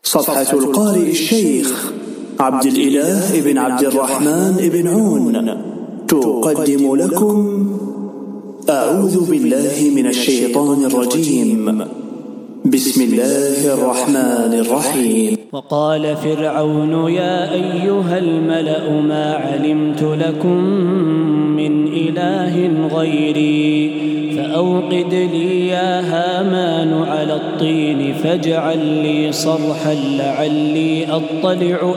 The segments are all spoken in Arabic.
صفحة القارئ الشيخ عبد الإله بن عبد الرحمن بن عون تقدم لكم أعوذ بالله من الشيطان الرجيم. بسم الله الرحمن الرحيم. وقال فرعون يا أيها الملأ ما علمت لكم من إله غيري فأوقد لي يا هامان على الطين فاجعل لي صرحا لعلي أطلع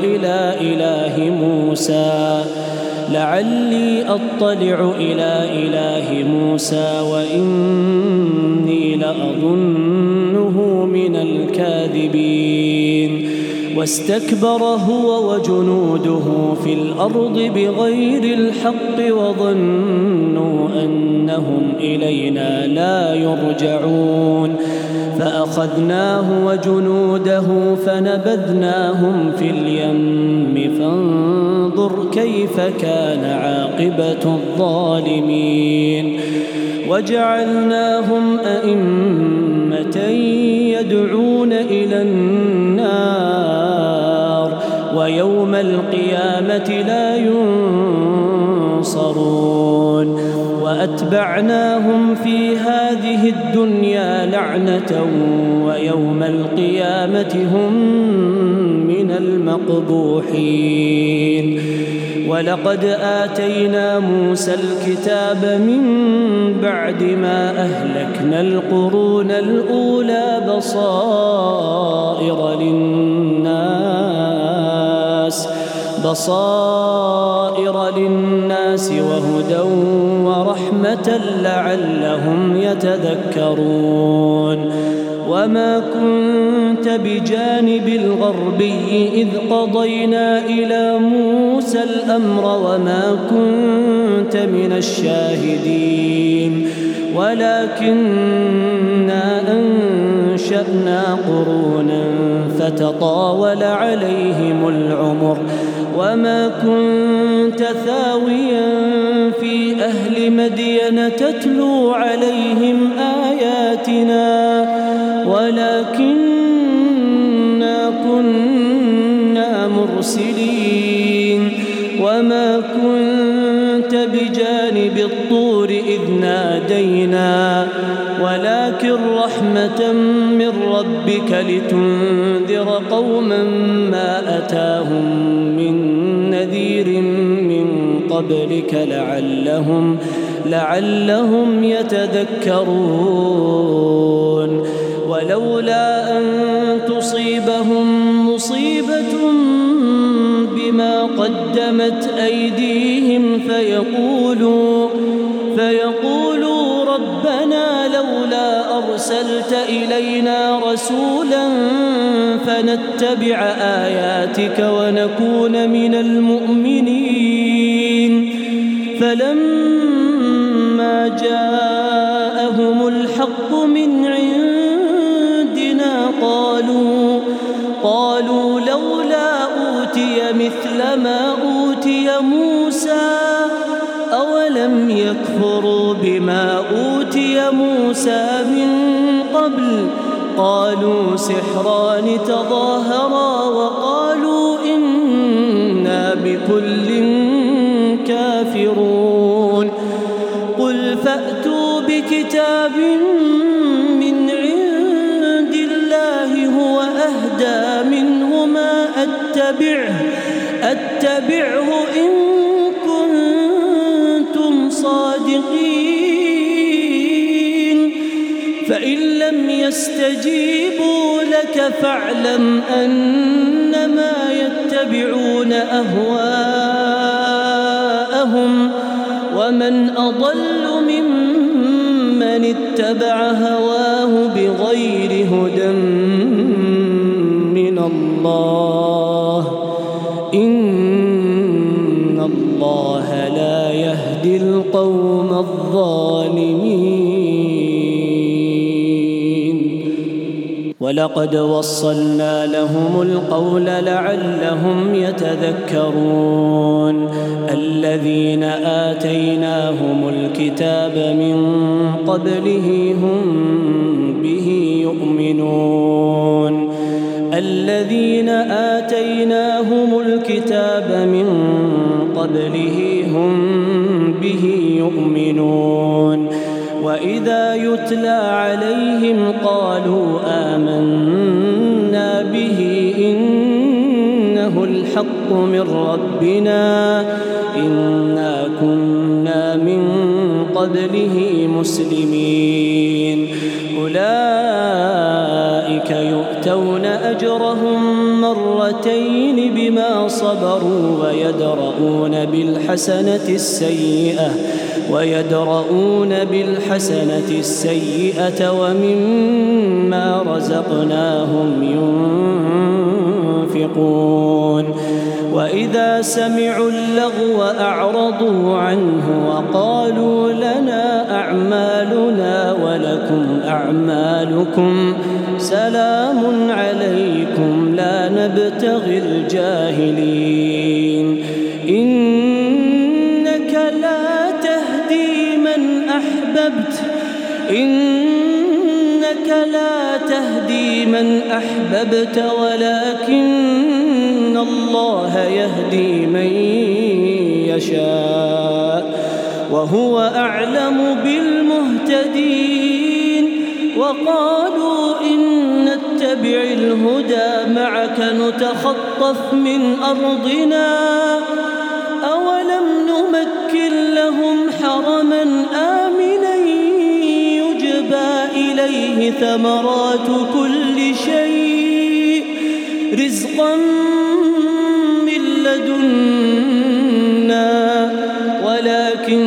إلى إله موسى وإني لأظنه من الكاذبين. واستكبر هو وجنوده في الأرض بغير الحق وظنوا أنهم إلينا لا يرجعون فأخذناه وجنوده فنبذناهم في اليم فانظر كيف كان عاقبة الظالمين. وجعلناهم أئمة يدعون إلى النار ويوم القيامة لا ينصرون. وأتبعناهم في هذه الدنيا لعنة ويوم القيامة هم من المقبوحين. ولقد آتينا موسى الكتاب من بعد ما أهلكنا القرون الأولى بصائر للناس وهدى ورحمة لعلهم يتذكرون. وما كنت بجانب الغربي إذ قضينا إلى موسى الأمر وما كنت من الشاهدين ولكننا أنشأنا قرونا فتطاول عليهم العمر وما كنت ثاويا في أهل مدين تتلو عليهم آياتنا ولكننا كنا مرسلين. وما كنت بجانب الطور إذ نادينا ولكن رحمة من ربك لتنذر قوما ما أتاهم من نذير من قبلك لعلهم يتذكرون. ولولا أن تصيبهم مصيبة بما قدمت أيديهم فيقولوا ربنا لولا أرسلت إلينا رسولا فنتبع آياتك ونكون من المؤمنين. فلما جاءهم الحق من عندنا قالوا لولا أوتي مثل ما أوتي موسى أولم يكفروا بما أوتي موسى من قبل. قالوا سحران تظاهرا وقالوا إنا بكل كافرون. قل فأتوا بكتاب من عند الله هو أهدى منهما أتبعه إن كنتم صادقين. فإن لم يستجيبوا لك فاعلم أنما يتبعون أهواءهم ومن أضل ممن اتبع هواه بغير هدى من الله إن الله لا يهدي القوم الظالمين. ولقد وصلنا لهم القول لعلهم يتذكرون. الذين آتيناهم الكتاب من قبله هم به يؤمنون. الذين آتيناهم الكتاب من قبله هم به يؤمنون وإذا يتلى عليهم قالوا آمنا به إنه الحق من ربنا إنا كنا من قبله مسلمين أولئك يؤتون أجرهم مرتين بما صبروا ويدرؤون بالحسنة السيئة ومما رزقناهم ينفقون وإذا سمعوا اللغو أعرضوا عنه وقالوا لنا أعمالنا ولكم أعمالكم سلام عليكم لا نبتغي الجاهلين إنك لا تهدي من أحببت ولكن الله يهدي من يشاء وهو أعلم بالمهتدين وقالوا إن نتبع الهدى معك نتخطف من أرضنا أولم نمكن لهم حرما آمنا يجبى إليه ثمرات كل شيء رزقا من لدنا ولكن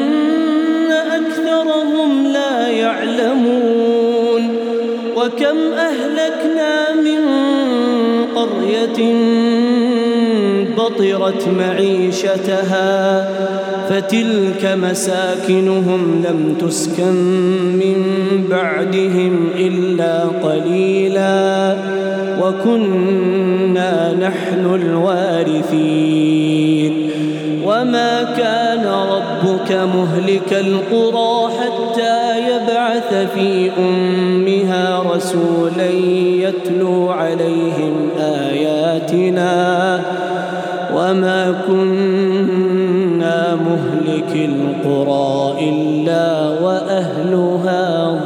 أكثرهم لا يعلمون وكم أهلكنا من قرية بطرت معيشتها فتلك مساكنهم لم تسكن من بعدهم إلا قليلا وكنا نحن الوارثين وما كان ربك مهلك القرى حتى يبعث في أمها رسولا يتلو عليهم آياتنا وما كنا مهلك القرى إلا وأهلها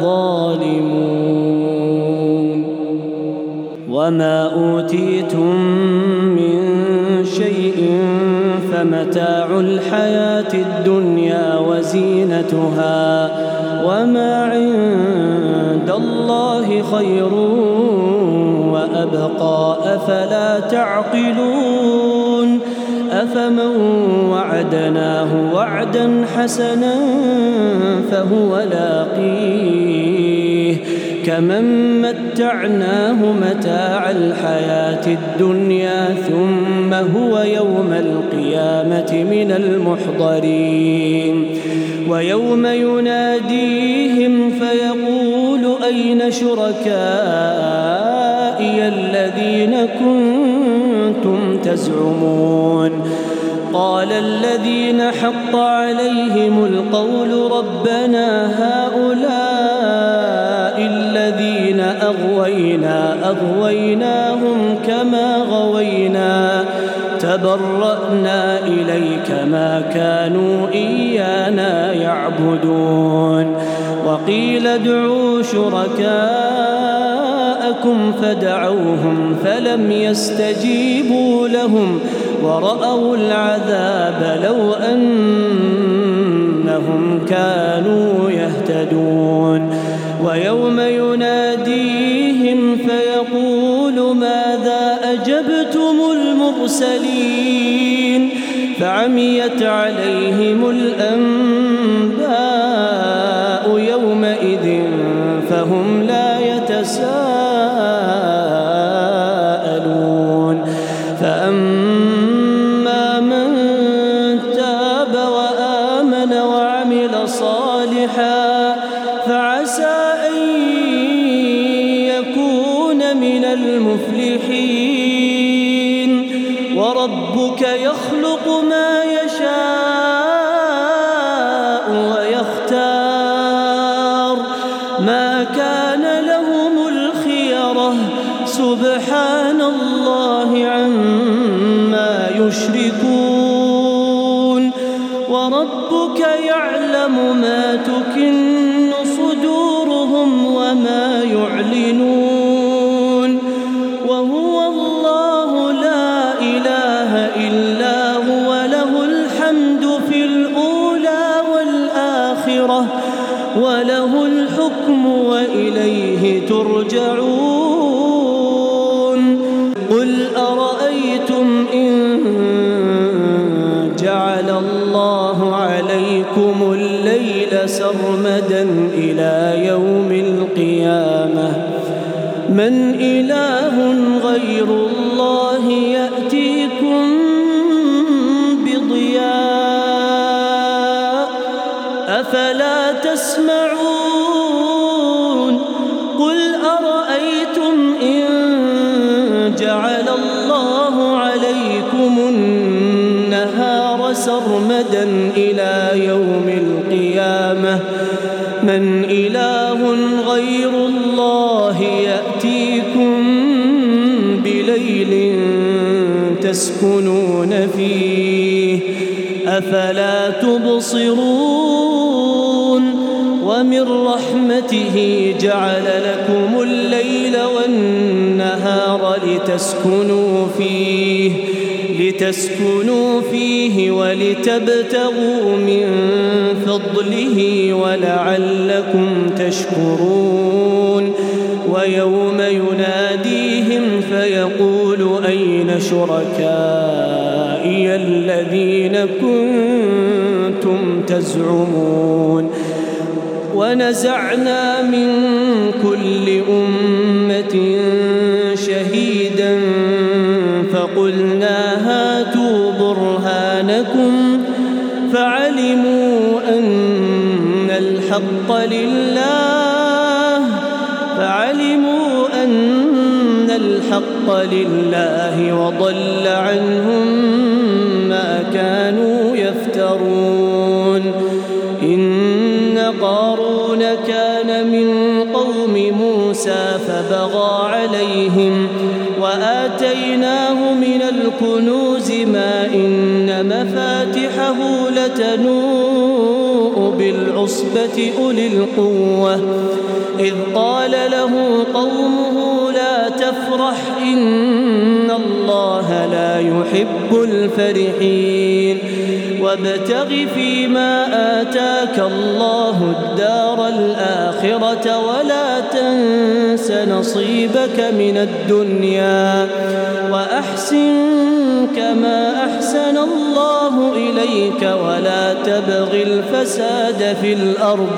ظالمون وما أوتيتم من شيء فمتاع الحياة الدنيا وزينتها وما عند الله خير وأبقى أفلا تعقلون أفمن وعدناه وعدا حسنا فهو لاقيه كمن متعناه متاع الحياة الدنيا ثم هو يوم القيامة من المحضرين ويوم يناديهم فيقول أين شركائي الذين كنتم تزعمون قال الذين حق عليهم القول ربنا هؤلاء الذين أغويناهم كما غوينا تبرأنا إليك ما كانوا إيانا يعبدون وقيل ادعوا شركاءكم فدعوهم فلم يستجيبوا لهم ورأوا العذاب لو أنهم كانوا يهتدون ويوم يناديهم فيقول ماذا أجبتم المرسلين فعميت عليهم الأنباء يومئذ فهم لا يتساءلون فأما من تاب وآمن وعمل صالحا فعسى أن يكون من المفلحين وربك يخلق ما يشاء ويختار ما كان لهم الخيرة سبحان وله الحكم وإليه ترجعون. قل أرأيتم إن جعل الله عليكم الليل سرمدا إلى يوم القيامة من إله غير الله يأتيكم بضياء أفلا تسمعون. قل أرأيتم إن جعل الله عليكم النهار سرمدا إلى يوم القيامة من إله غير الله يأتيكم بليل تسكنون فيه أفلا تبصرون. ومن رحمته جعل لكم الليل والنهار لتسكنوا فيه ولتبتغوا من فضله ولعلكم تشكرون. ويوم يناديهم فيقول أين شركائي الذين كنتم تزعمون. ونزعنا من كل أمة شهيدا فقلنا هاتوا برهانكم فعلموا أن الحق لله وضل عنهم ما كانوا يفترون. إن قارون كان من قوم موسى فبغى عليهم وآتيناه من الكنوز ما إن مفاتحه لتنوء بالعصبة أولي القوة إذ قال له قومه لا تفرح إن الله لا يحب الفرحين. وابتغ فيما آتاك الله الدار الآخرة ولا تنس نصيبك من الدنيا وأحسن كما أحسن الله إليك ولا تبغ الفساد في الأرض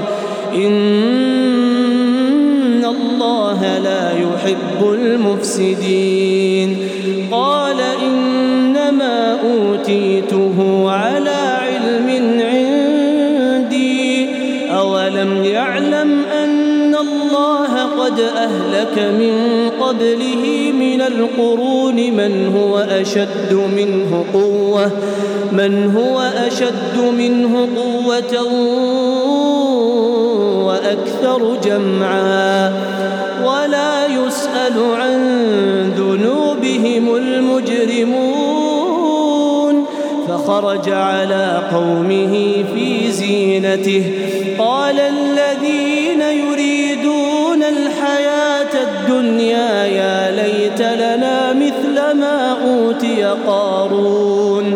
إن الله لا يحب المفسدين. قال إنما أوتيته على علم عندي أولم يعلم أن الله قد أهلك من قبله من القرون من هو أشد منه قوة وأكثر جمعا ولا يسأل عن ذنوبهم المجرمون. فخرج على قومه في زينته قال الذين يريدون الحياة الدنيا يا ليت لنا مثل ما أوتي قارون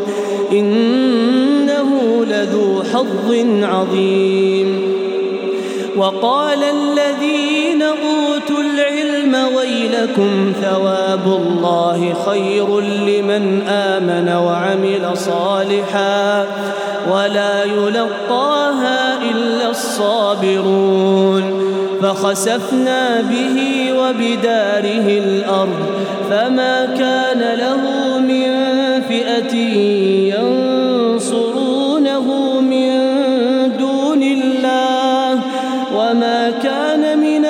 إنه لذو حظ عظيم. وقال الذين أوتوا العلم ويلكم ثواب الله خير لمن آمن وعمل صالحا ولا يلقاها إلا الصابرون. فخسفنا به وبداره الأرض فما كان له من فئة ينصرونه من دون الله وما كان من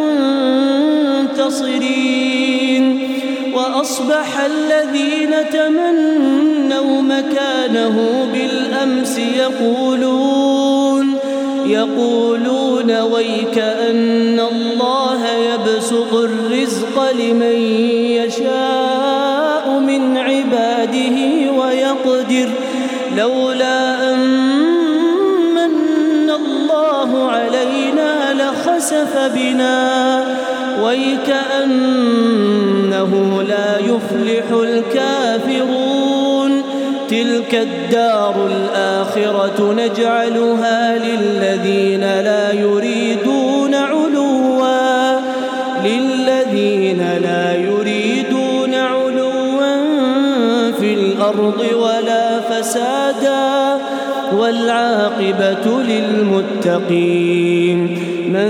المنتصرين. وأصبح الذين تمنوا مكانه بالأمس يقولون ويك أن الله يبسط الرزق لمن يشاء من عباده ويقدر لولا أن من الله علينا لخسف بنا ويكأنه لا يفلح الكافرون. تلك تلك الدار الآخرة نجعلها للذين لا يريدون علوا في الأرض ولا فسادا والعاقبة للمتقين. من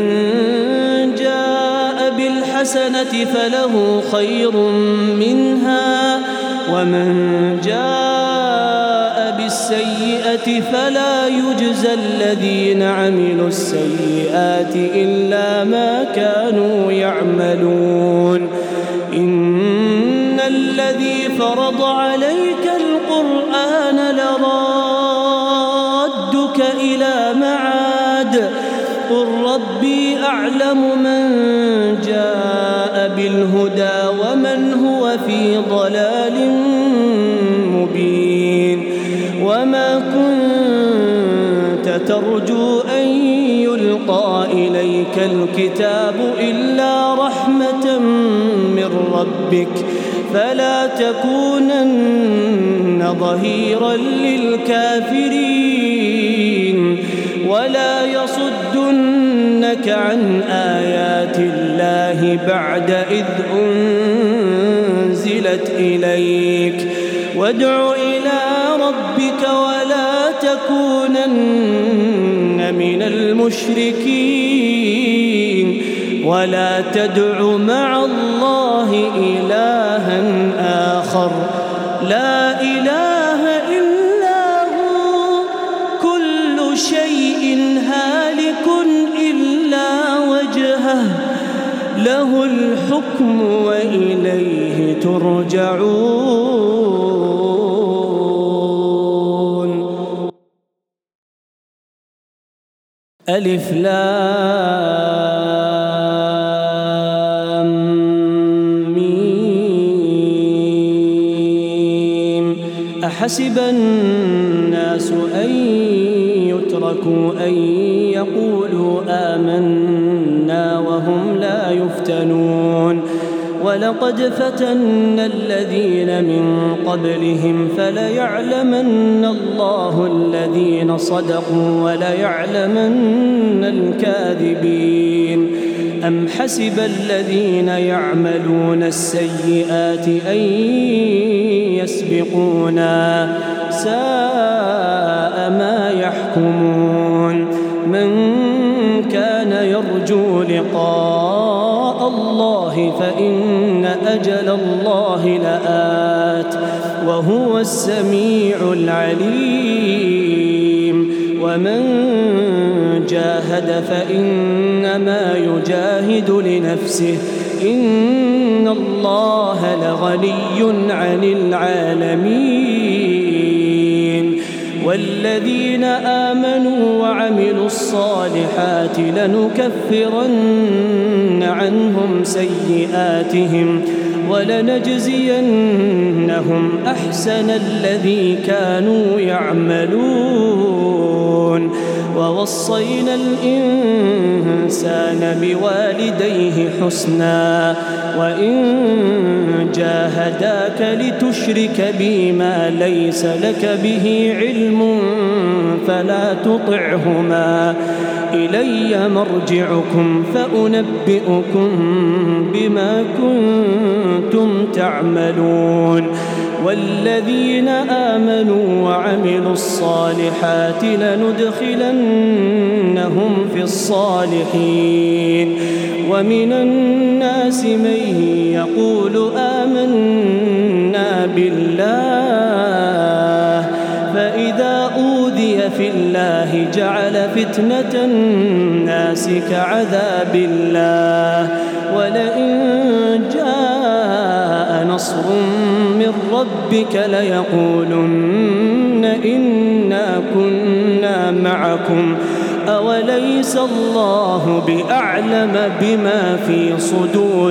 جاء بالحسنة فله خير منها ومن جاء بالسيئة فلا يجزى الذين عملوا السيئات إلا ما كانوا يعملون. إن الذي فرض عليك القرآن لرادك إلى معاد قل ربي أعلم من جاء بالهدى ومن هو في ضلال مبين. وما كنت ترجو أن يلقى إليك الكتاب إلا رحمة من ربك فلا تكونن ظهيرا للكافرين ولا يصدنك عن آيات الله بعد إذ أنزلت إليك. وادع إلى ربك ولا تكونن من المشركين ولا تدع مع الله إلها آخر لا إله إلا هو كل شيء هالك إلا وجهه له الحكم وإليه ترجعون. ألف لام ميم. أحسب الناس أن يتركوا أن يقولوا آمنا وهم لا يفتنون. ولقد فتنا الذين من قبلهم فليعلمن الله الذين صدقوا وليعلمن الكاذبين. أم حسب الذين يعملون السيئات أن يسبقونا ساء ما يحكمون. من كان يرجو لقاء الله فإن أجل الله لآت وهو السميع العليم. ومن جاهد فإنما يجاهد لنفسه إن الله لغني عن العالمين. والذين آمنوا وعملوا الصالحات لنكفرن عنهم سيئاتهم ولنجزينهم أحسن الذي كانوا يعملون. ووصينا الإنسان بوالديه حسنا وإن جاهداك لتشرك بي ما ليس لك به علم فلا تطعهما إلي مرجعكم فأنبئكم بما كنتم تعملون. والذين آمنوا وعملوا الصالحات لندخلنهم في الصالحين. ومن الناس من يقول آمنا بالله فإذا أوذي في الله جعل فتنة الناس كعذاب الله. ولئن جاء نصر من ربك ليقولن إنا كنا معكم أوليس الله بأعلم بما في صدور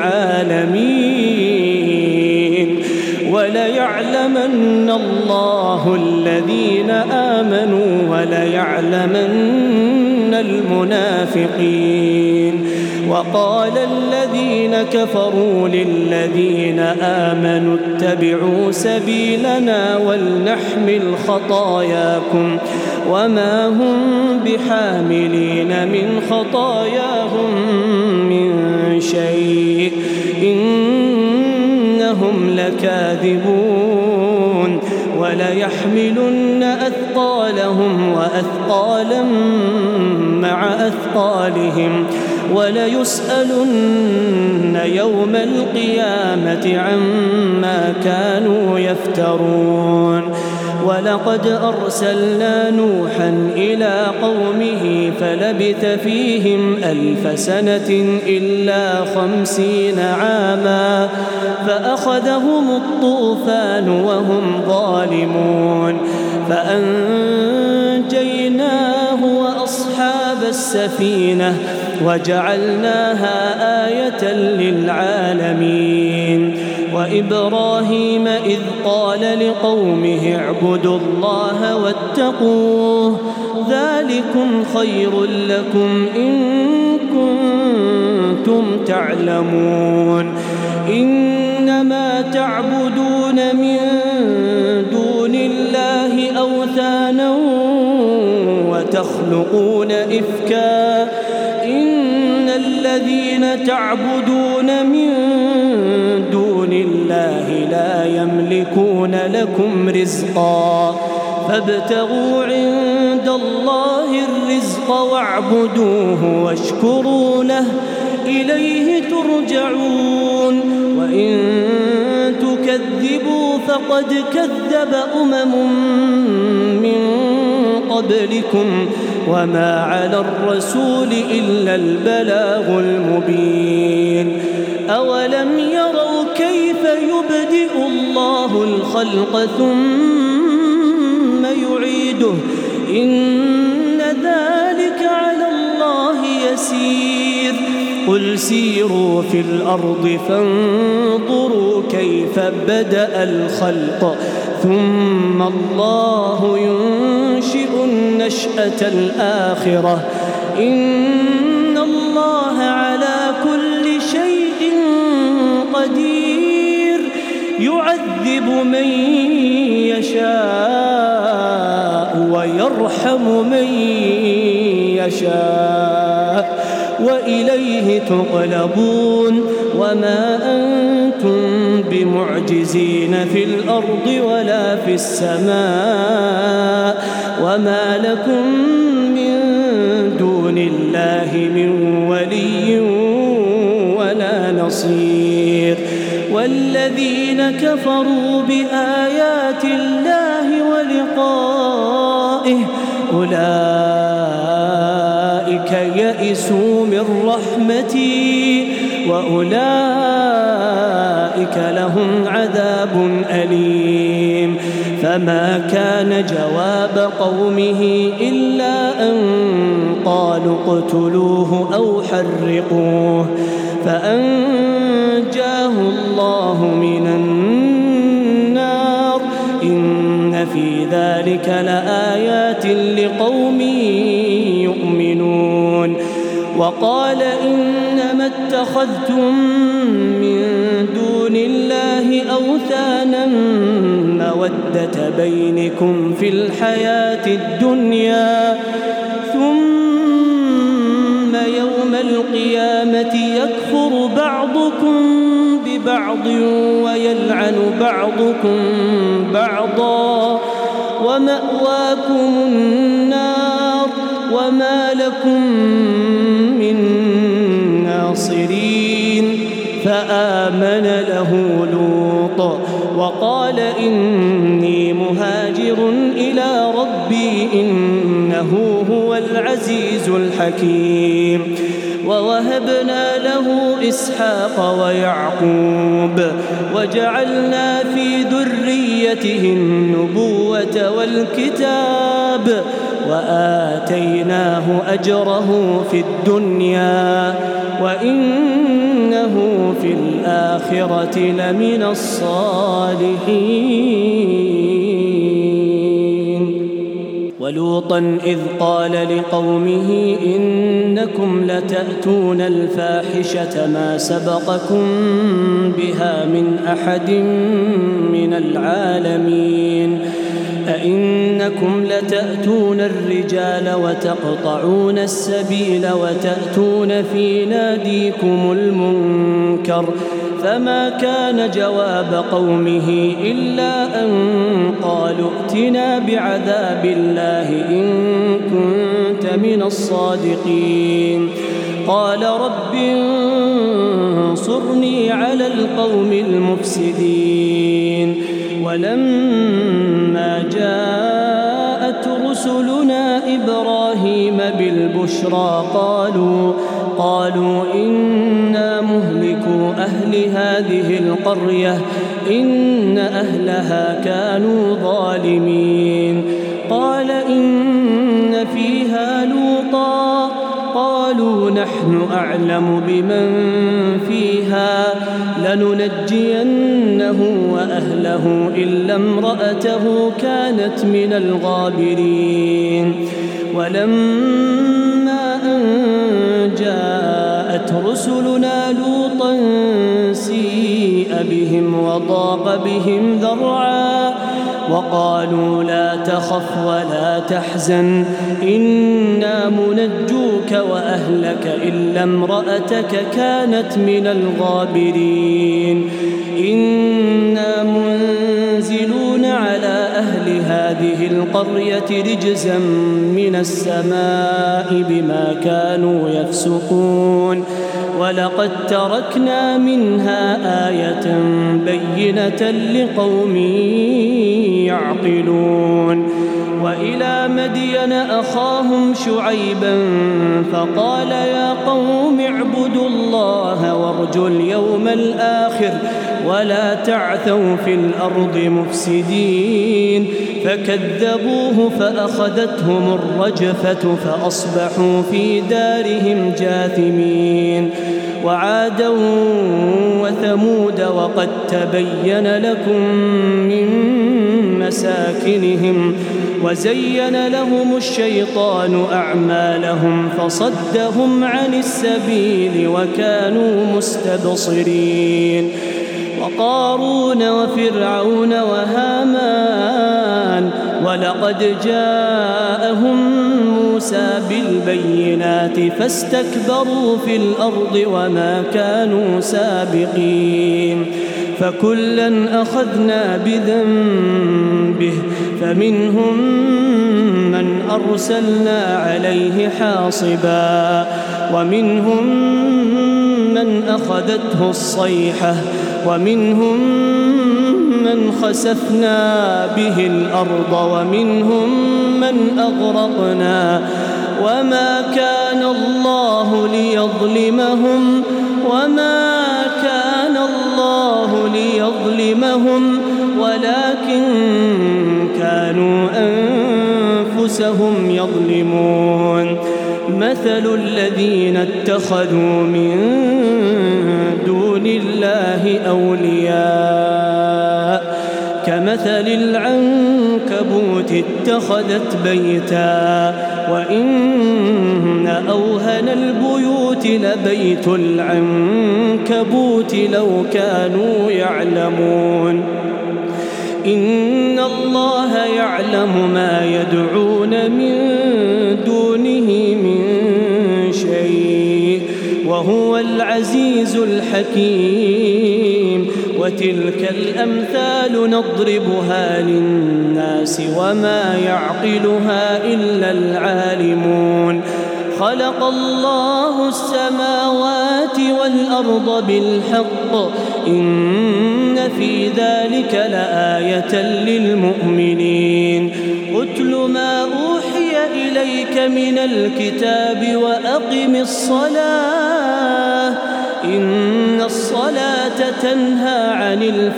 العالمين. وليعلمن الله الذين آمنوا وليعلمن المنافقين. وقال الذين كفروا للذين آمنوا اتبعوا سبيلنا ولنحمل خطاياكم وما هم بحاملين من خطاياهم من شيء إنهم لكاذبون وليحملن أثقالهم وأثقالا مع أثقالهم وليسألن يوم القيامة عما كانوا يفترون ولقد أرسلنا نوحا إلى قومه فلبث فيهم 1000 سنة إلا 50 عاما فأخذهم الطوفان وهم ظالمون فأنجيناه وأصحاب السفينة وجعلناها آية للعالمين وإبراهيم إذ قال لقومه اعبدوا الله واتقوه ذلكم خير لكم إن كنتم تعلمون إنما تعبدون من دون الله أوثانا وتخلقون إفكا إن الذين تعبدون من دون الله لا يملكون لكم رزقا فابتغوا عند الله الرزق واعبدوه واشكروا له إليه ترجعون وإن تكذبوا فقد كذب من قبلكم وما على الرسول إلا البلاغ المبين أولم يروا كيف يبدئ الله الخلق ثم يعيده إن ذلك على الله يسير قل سيروا في الأرض فانظروا كيف بدأ الخلق ثم الله ينشئ النشأة الآخرة إن الله على كل شيء قدير يعذب من يشاء ويرحم من يشاء وإليه تقلبون وما أنتم بمعجزين في الأرض ولا في السماء وما لكم من دون الله من ولي ولا نصير والذين كفروا بآيات الله ولقائه أولئك يئسوا من رحمتي وأولئك لهم عذاب أليم فما كان جواب قومه إلا أن قالوا اقتلوه أو حرقوه فأنجاه الله من النار إن في ذلك لآيات لقوم يؤمنون وقال إنما اتخذتم من دون الله أوثانا مودة بينكم في الحياة الدنيا ثم يوم القيامة يكفر بعضكم ببعض ويلعن بعضكم بعضا ومأواكم النار وما لكم من ناصرين فآمن له لوط وقال إني مهاجر إلى ربي إنه هو العزيز الحكيم ووهبنا له إسحاق ويعقوب وجعلنا في ذريته النبوة والكتاب وآتيناه أجره في الدنيا وإنه في الآخرة لمن الصالحين ولوطا إذ قال لقومه إنكم لتأتون الفاحشة ما سبقكم بها من أحد من العالمين أئنكم لتأتون الرجال وتقطعون السبيل وتأتون في ناديكم المنكر فما كان جواب قومه إلا أن قالوا ائتنا بعذاب الله إن كنت من الصادقين قال رب انصرني على القوم المفسدين ولما جاءت رسلنا إبراهيم بالبشرى قالوا إنا مهلكو أهل هذه القرية إن أهلها كانوا ظالمين قال إن فيها لوطا قالوا نحن أعلم بمن فيها لننجينه وأهله إلا امرأته كانت من الغابرين ولما أن جاءت رسلنا لوطا سيء بهم وضاق بهم ذرعا وقالوا لا تخف ولا تحزن إنا منجوك وأهلك إلا امرأتك كانت من الغابرين إنا منزلون على أهل هذه القرية رجزا من السماء بما كانوا يفسقون ولقد تركنا منها آية بينة لقوم يعقلون وإلى مدين أخاهم شعيبا فقال يا قوم اعبدوا الله وارجوا اليوم الآخر ولا تعثوا في الأرض مفسدين فكذبوه فأخذتهم الرجفة فأصبحوا في دارهم جاثمين وعادا وثمود وقد تبين لكم من مساكنهم وزين لهم الشيطان أعمالهم فصدهم عن السبيل وكانوا مستبصرين وقارون وفرعون وهامان ولقد جاءهم موسى بالبينات فاستكبروا في الأرض وما كانوا سابقين فكلا أخذنا بذنبه فمنهم من أرسلنا عليه حاصبا ومنهم من أخذته الصيحة ومنهم من خسفنا به الأرض ومنهم من أغرقنا وما كان الله ليظلمهم ولكن كانوا أنفسهم يظلمون مثل الذين اتخذوا من دون الله أولياء كمثل العنكبوت اتخذت بيتا وإن أوهن البيوت لبيت العنكبوت لو كانوا يعلمون إن الله يعلم ما يدعون من دونه من شيء وهو العزيز الحكيم وتلك الأمثال نضربها للناس وما يعقلها إلا العالمون خلق الله السماوات والأرض بالحق إن في ذلك لآية للمؤمنين أتل ما أوحي إليك من الكتاب وأقم الصلاة إن الصلاة تنهى عن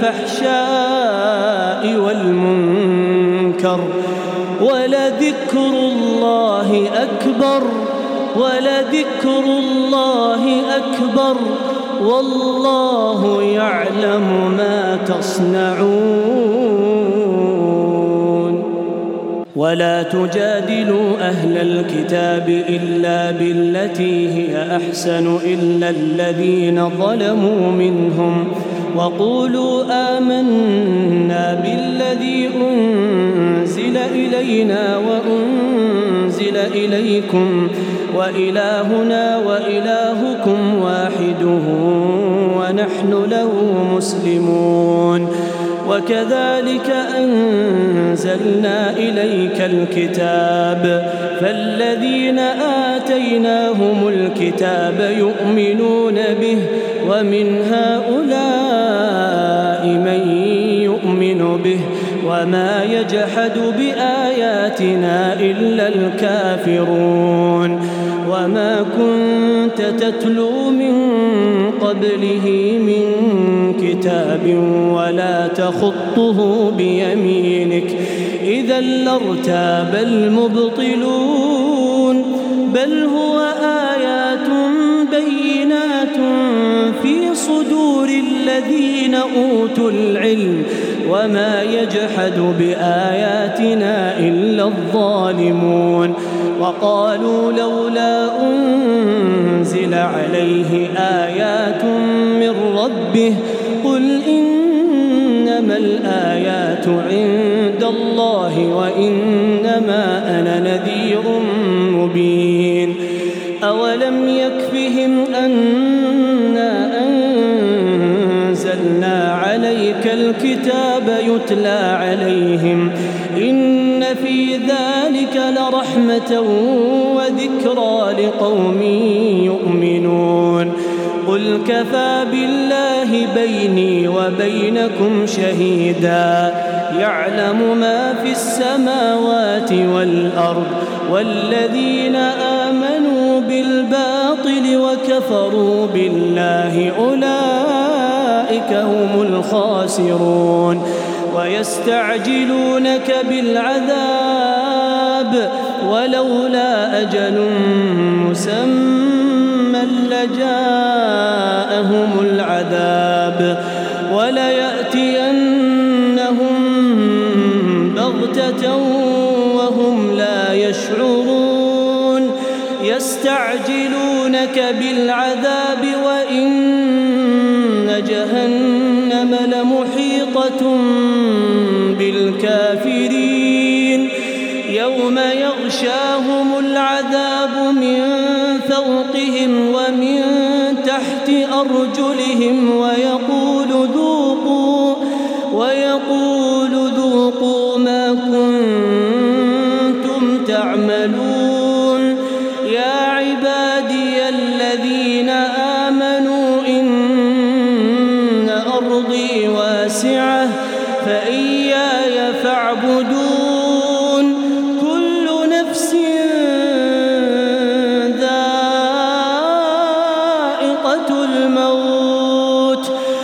الفحشاء والمنكر ولذكر الله أكبر والله يعلم ما تصنعون ولا تجادلوا أهل الكتاب إلا بالتي هي أحسن إلا الذين ظلموا منهم وقولوا آمنا بالذي أنزل إلينا وأنزل إليكم وإلهنا وإلهكم واحد ونحن له مسلمون وكذلك أنزلنا إليك الكتاب فالذين آتيناهم الكتاب يؤمنون به ومن هؤلاء من يؤمن به وما يجحد بآياتنا إلا الكافرون وما كنت تتلو من قبله من كتاب ولا تخطه بيمينك إذا لارتاب المبطلون بل هو آيات بينات في صدور الذين أوتوا العلم وما يجحد بآياتنا إلا الظالمون وقالوا لولا أنزل عليه آيات من ربه قل إنما الآيات عند الله وإنما أنا نذير مبين أولم يكفهم أنا أنزلنا عليك الكتاب يتلى عليهم إن في ذلك لرحمة وذكرى لقوم يؤمنون قل كفى بالله بيني وبينكم شهيدا يعلم ما في السماوات والأرض والذين آمنوا بالباطل وكفروا بالله أولئك هم الخاسرون ويستعجلونك بالعذاب ولولا أجل مسمى لجاءهم العذاب وليأتينهم بغتة وهم لا يشعرون يستعجلونك بالعذاب وإن جهنم لمحيطة بالكافرين يوم يغشاهم العذاب من فوقهم ومن تحت أرجلهم ويقول ذوقوا ما كنتم تعملون يا عبادي الذين آمنوا إن أرضي واسعة فإياي فاعبدون كل نفس ذائقة الموت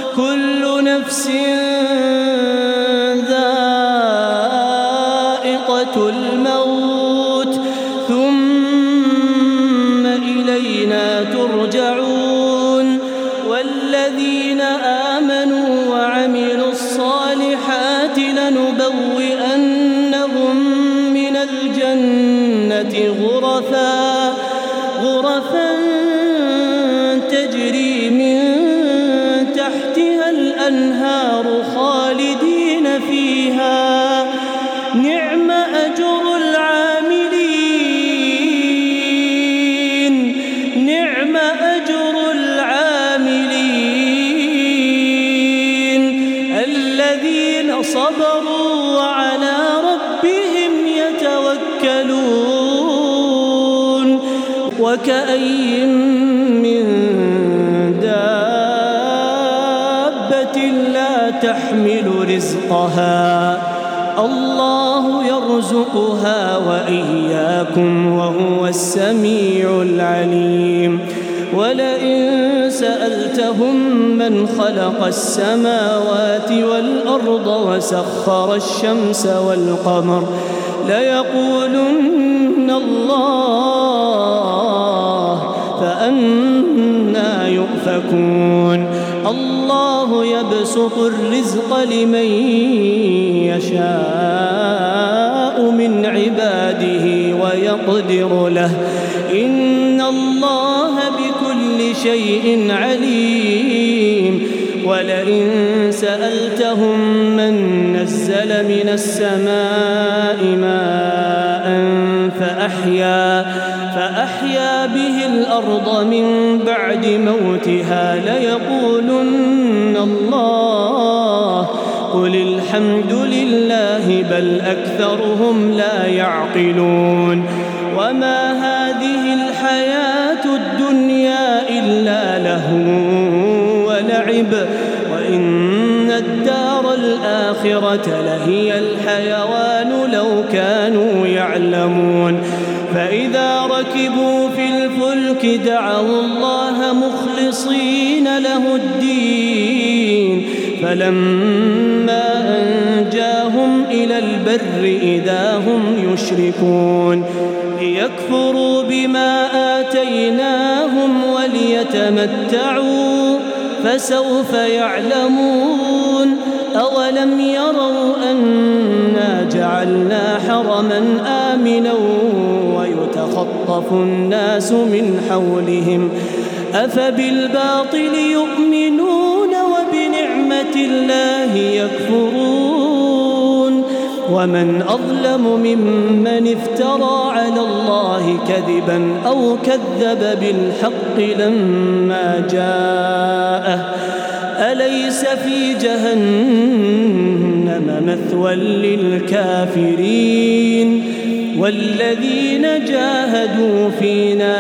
ثم إلينا ترجعون والذين آمنوا وعملوا الصالحات لنبوئنهم من الجنة غرفا تجري من تحتها الأنهار خالدين فيها نعم أجر العاملين الذين صبروا وعلى ربهم يتوكلون وكأي من دابة لا تحمل رزقها الله يرزقها وإياكم وهو السميع العليم ولئن سألتهم من خلق السماوات والأرض وسخر الشمس والقمر ليقولن الله فأنى يؤفكون الله يبسط الرزق لمن يشاء من عباده يقدر له إن الله بكل شيء عليم ولئن سألتهم من نزل من السماء ماء فأحيا به الأرض من بعد موتها ليقولن الله قل الحمد لله بل أكثرهم لا يعقلون وما هذه الحياة الدنيا إلا لهو ولعب وإن الدار الآخرة لهي الحيوان لو كانوا يعلمون فإذا ركبوا في الفلك دعوا الله مخلصين له الدين فلما أنجاهم إلى البر إذا هم يشركون ليكفروا بما آتيناهم وليتمتعوا فسوف يعلمون أولم يروا أنا جعلنا حرما آمنا ويتخطف الناس من حولهم أفبالباطل يؤمنون وبنعمة الله يكفرون ومن أظلم ممن افترى على الله كذبا أو كذب بالحق لما جاءه أليس في جهنم مثوى للكافرين والذين جاهدوا فينا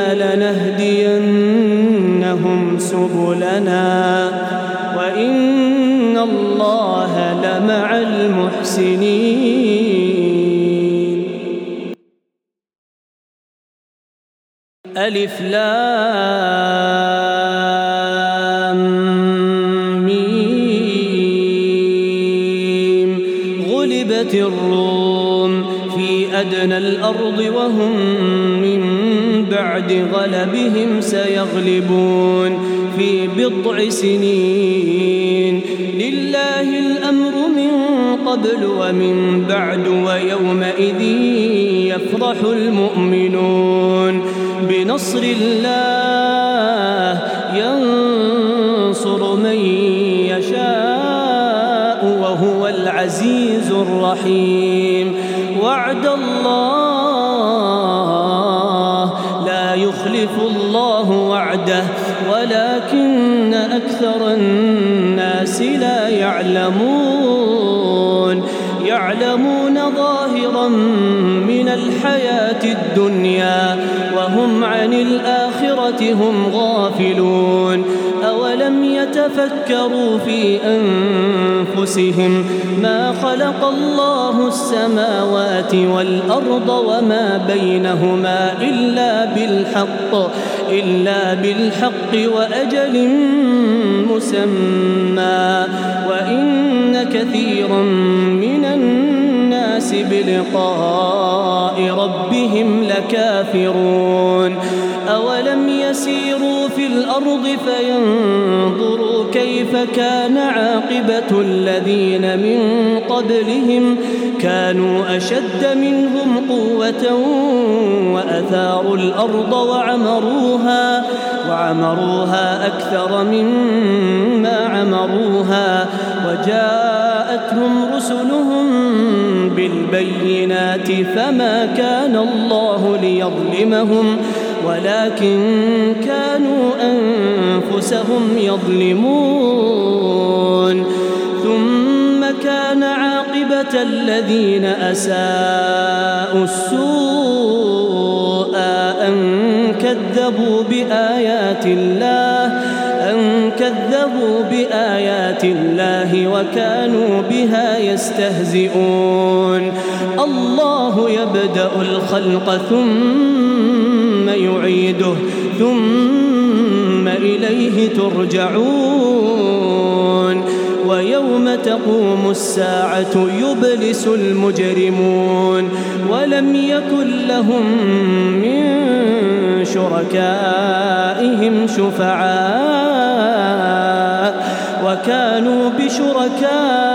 لنهدينهم سبلنا وإن الله لمع المحسنين ألف لام ميم غلبت الروم في أدنى الأرض وهم من بعد غلبهم سيغلبون في بضع سنين لله الأمر من قبل ومن بعد ويومئذ يفرح المؤمنون بنصر الله ينصر من يشاء وهو العزيز الرحيم وعد الله لا يخلف الله وعده ولكن أكثر الناس لا يعلمون ظاهرا من الحياة الدنيا وهم عن الآخرة هم غافلون أولم يتفكروا في أنفسهم ما خلق الله السماوات والأرض وما بينهما إلا بالحق وأجل مسمى وإن كثيرا من الناس بلقاء ربهم لكافرون أولم يسيروا في الأرض فينظروا كيف كان عاقبة الذين من قبلهم كانوا أشد منهم قوة وأثاروا الأرض وعمروها أكثر مما عمروها وجاءتهم رسلهم بالبينات فما كان الله ليظلمهم ولكن كانوا أنفسهم يظلمون ثم كان عاقبة الذين أساءوا السوء أن كذبوا بآيات الله وكانوا بها يستهزئون الله يبدأ الخلق ثم يعيده ثم إليه ترجعون ويوم تقوم الساعة يبلس المجرمون ولم يكن لهم من شركائهم شفعاء وكانوا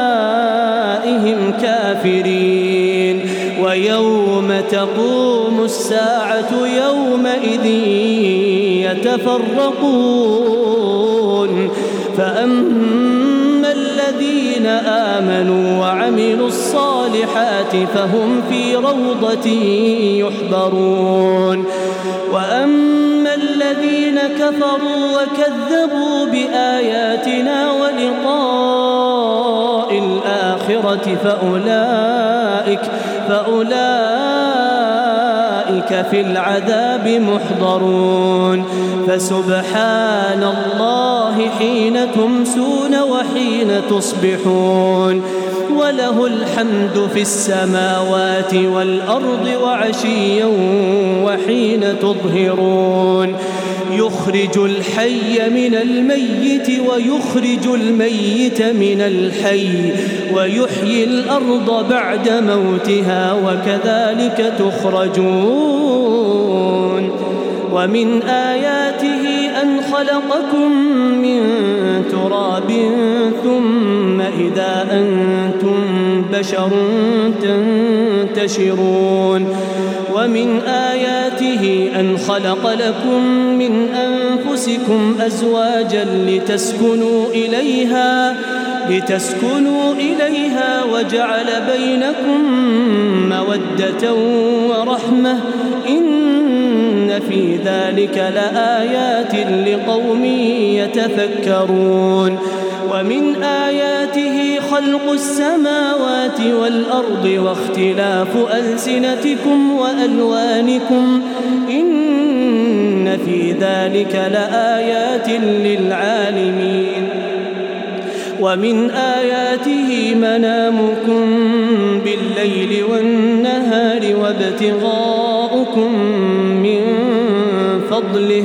بشركائهم كافرين ويوم تقوم الساعة يومئذ يتفرقون فأما الذين آمنوا وعملوا الصالحات فهم في روضة يحبرون وأما الذين كفروا وكذبوا بآياتنا ولقاء الآخرة فأولئك في العذاب محضرون فسبحان الله حين تمسون وحين تصبحون وله الحمد في السماوات والأرض وعشيا وحين تظهرون يخرج الحي من الميت ويخرج الميت من الحي ويحيي الأرض بعد موتها وكذلك تخرجون ومن آياته أن خلقكم من تراب ثم إذا أنتم بشر تنتشرون ومن آياته أن خلق لكم من أنفسكم أزواجا لتسكنوا إليها وجعل بينكم مودة ورحمة إن في ذلك لآيات لقوم يتفكرون ومن آياته خلق السماوات والأرض واختلاف ألسنتكم وألوانكم إن في ذلك لآيات للعالمين ومن آياته منامكم بالليل والنهار وابتغاؤكم من فضله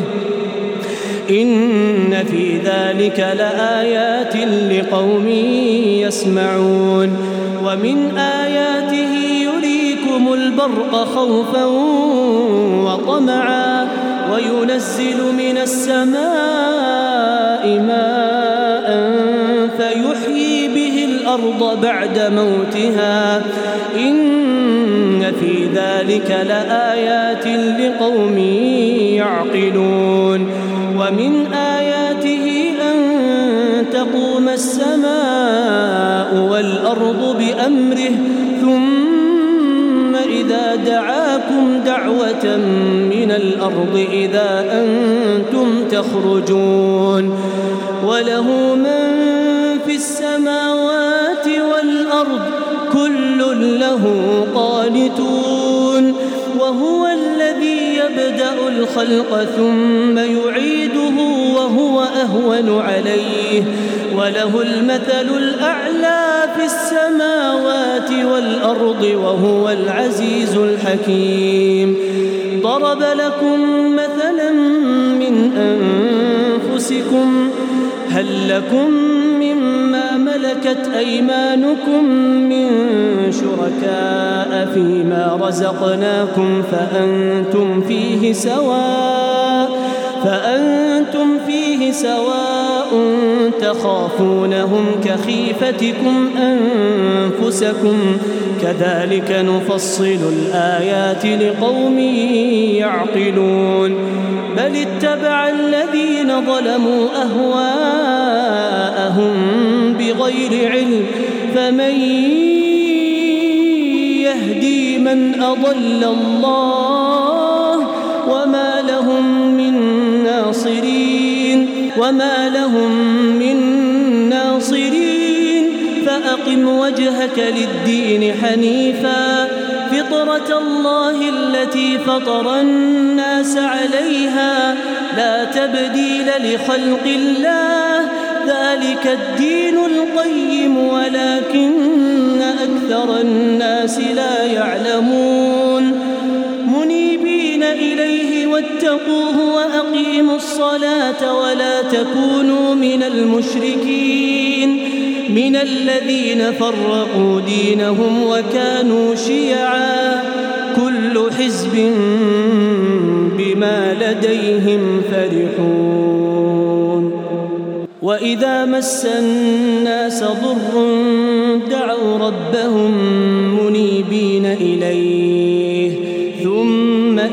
إن في ذلك لآيات لقوم يسمعون ومن آياته يريكم البرق خوفا وطمعا وينزل من السماء ماء فيحيي به الأرض بعد موتها إن في ذلك لآيات لقوم يعقلون ومن آياته أن تقوم السماء والأرض بأمره ثم إذا دعاكم دعوة من الأرض إذا أنتم تخرجون وله من في السماوات والأرض كل له قانتون وهو الذي يبدأ الخلق ثم يعيده وهو أهون عليه وله المثل الأعلى في السماوات والأرض وهو العزيز الحكيم ضرب لكم مثلا من أنفسكم هل لكم مما ملكت أيمانكم من شركاء فيما رزقناكم فأنتم فيه سواء تخافونهم كخيفتكم أنفسكم كذلك نفصل الآيات لقوم يعقلون بل اتبع الذين ظلموا أهواءهم بغير علم فمن يهدي من أضل الله وما لهم من ناصرين فأقم وجهك للدين حنيفا فطرة الله التي فطر الناس عليها لا تبديل لخلق الله ذلك الدين القيم ولكن أكثر الناس لا يعلمون منيبين إليه واتقوه وأقيموا الصلاة ولا تكونوا من المشركين من الذين فرقوا دينهم وكانوا شيعا كل حزب بما لديهم فرحون وإذا مس الناس ضر دعوا ربهم منيبين إليه ثم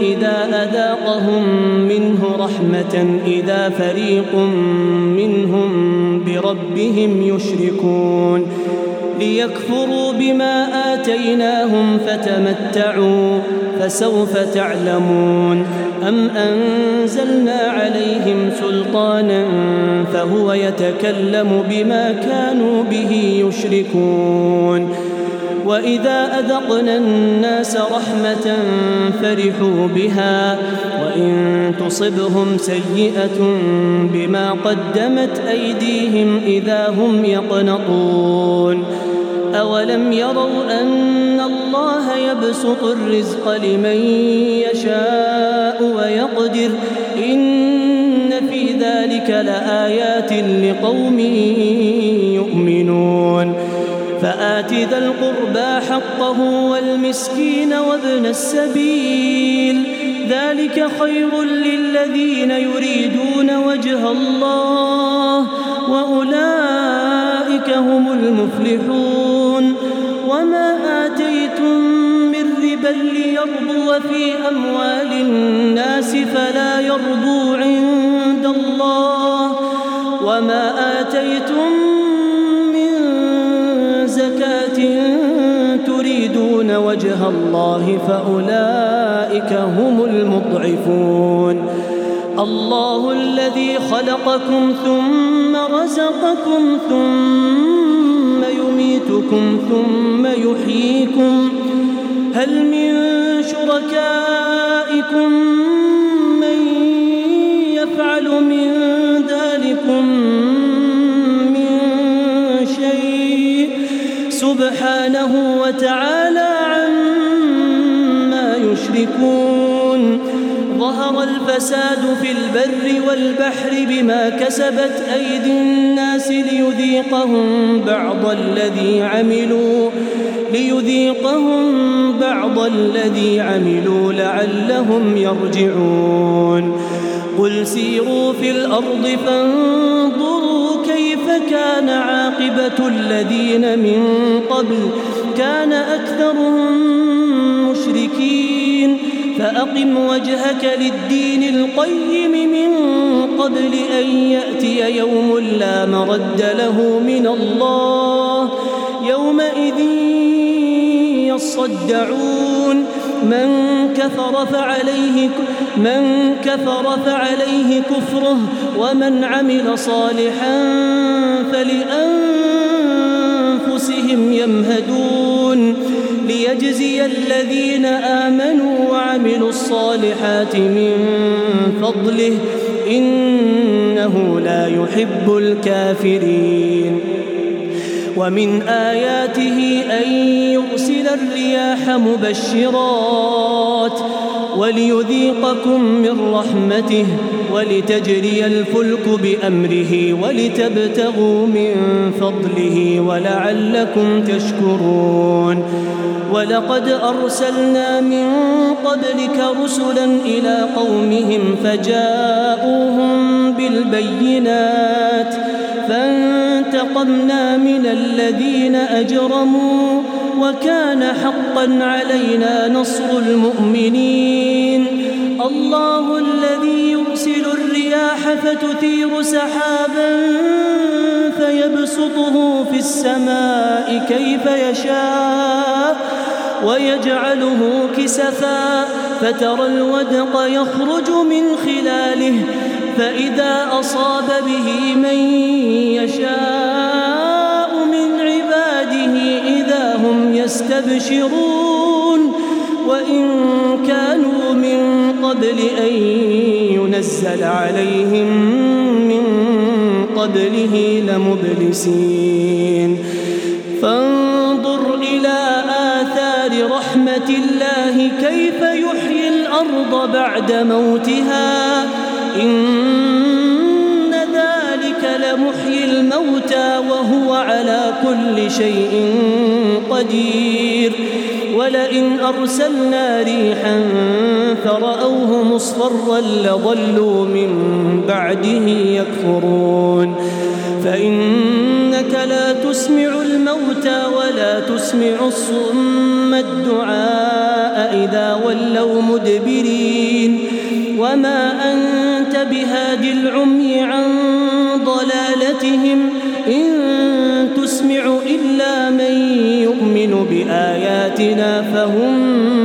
رحمة إذا فريق منهم بربهم يشركون ليكفروا بما آتيناهم فتمتعوا فسوف تعلمون أم أنزلنا عليهم سلطانا فهو يتكلم بما كانوا به يشركون وإذا أذقنا الناس رحمة فرحوا بها وإن تصبهم سيئة بما قدمت أيديهم إذا هم يقنطون أولم يروا أن الله يبسط الرزق لمن يشاء ويقدر إن في ذلك لآيات لقوم يؤمنون فآت ذا القربى حقه والمسكين وابن السبيل ذلك خير للذين يريدون وجه الله وأولئك هم المفلحون وما آتيتم من ربا ليربو في أموال الناس فلا يربو عند الله وما آتيتم زكاة تريدون وجه الله فأولئك هم المضعفون الله الذي خلقكم ثم رزقكم ثم يميتكم ثم يحييكم هل من شركائكم من يفعل من ذلكم سبحانه وتعالى عما يشركون ظهر الفساد في البر والبحر بما كسبت أيدي الناس ليذيقهم بعض الذي عملوا لعلهم يرجعون قل سيروا في الأرض فانظروا كيف كان عاقبة الذين من قبل كان أكثرهم مشركين فأقم وجهك للدين القيم من قبل أن يأتي يوم لا مرد له من الله يومئذ يصدعون من كفر فعليه كفره ومن عمل صالحا فلأنفسهم يمهدون ليجزي الذين آمنوا وعملوا الصالحات من فضله إنه لا يحب الكافرين ومن آياته أن يرسل الرياح مبشرات وليذيقكم من رحمته ولتجري الفلك بأمره ولتبتغوا من فضله ولعلكم تشكرون ولقد أرسلنا من قبلك رسلا إلى قومهم فجاءوهم بالبينات فانتقمنا من الذين أجرموا وكان حقا علينا نصر المؤمنين الله الذي يرسل الرياح فتثير سحابا فيبسطه في السماء كيف يشاء ويجعله كسفا فترى الودق يخرج من خلاله فإذا أصاب به من يشاء من عباده إذا هم يستبشرون وإن كانوا من قبل أن ينزل عليهم من قبله لمبلسين فانظر إلى آثار رحمة الله كيف يحيي الأرض بعد موتها إن ذلك لمحيي الموتى وهو على كل شيء قدير ولئن أرسلنا ريحا فرأوه مصفرا لظلوا من بعده يكفرون فإنك لا تسمع الموتى ولا تسمع الصم الدعاء إذا ولوا مدبرين وما أنت بهاد العمي عن ضلالتهم إن تسمع إلا من يؤمن بآياتنا فهم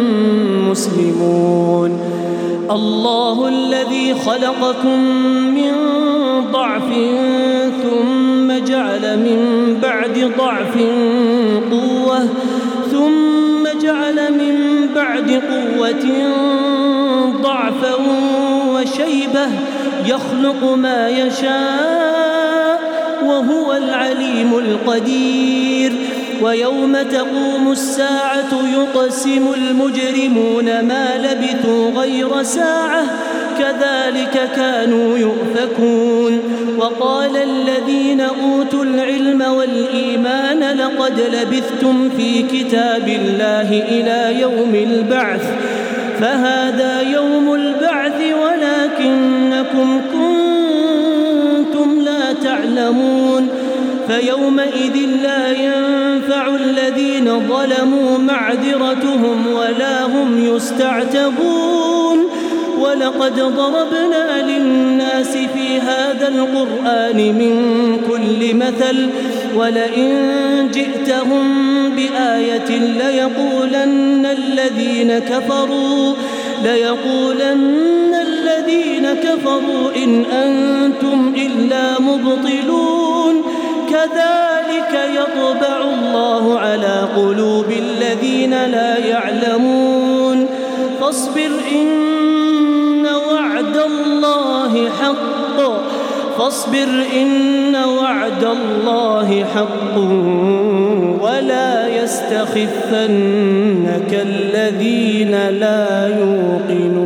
مسلمون الله الذي خلقكم من ضعف ثم جعل من بعد ضعف قوة ثم جعل من بعد قوة ضعفا وشيبة يخلق ما يشاء وهو العليم القدير ويوم تقوم الساعة يقسم المجرمون ما لبثوا غير ساعة كذلك كانوا يؤفكون وقال الذين أوتوا العلم والإيمان لقد لبثتم في كتاب الله إلى يوم البعث فهذا يوم البعث ولكنكم كنتم لا تعلمون فيومئذ لا ينفع الذين ظلموا معذرتهم ولا هم يستعتبون ولقد ضربنا للناس في هذا القرآن من كل مثل ولئن جئتهم بآية ليقولن الذين كفروا إن أنتم إلا مبطلون كذلك يطبع الله على قلوب الذين لا يعلمون فاصبر إن وعد الله حق ولا يستخفنك الذين لا يوقنون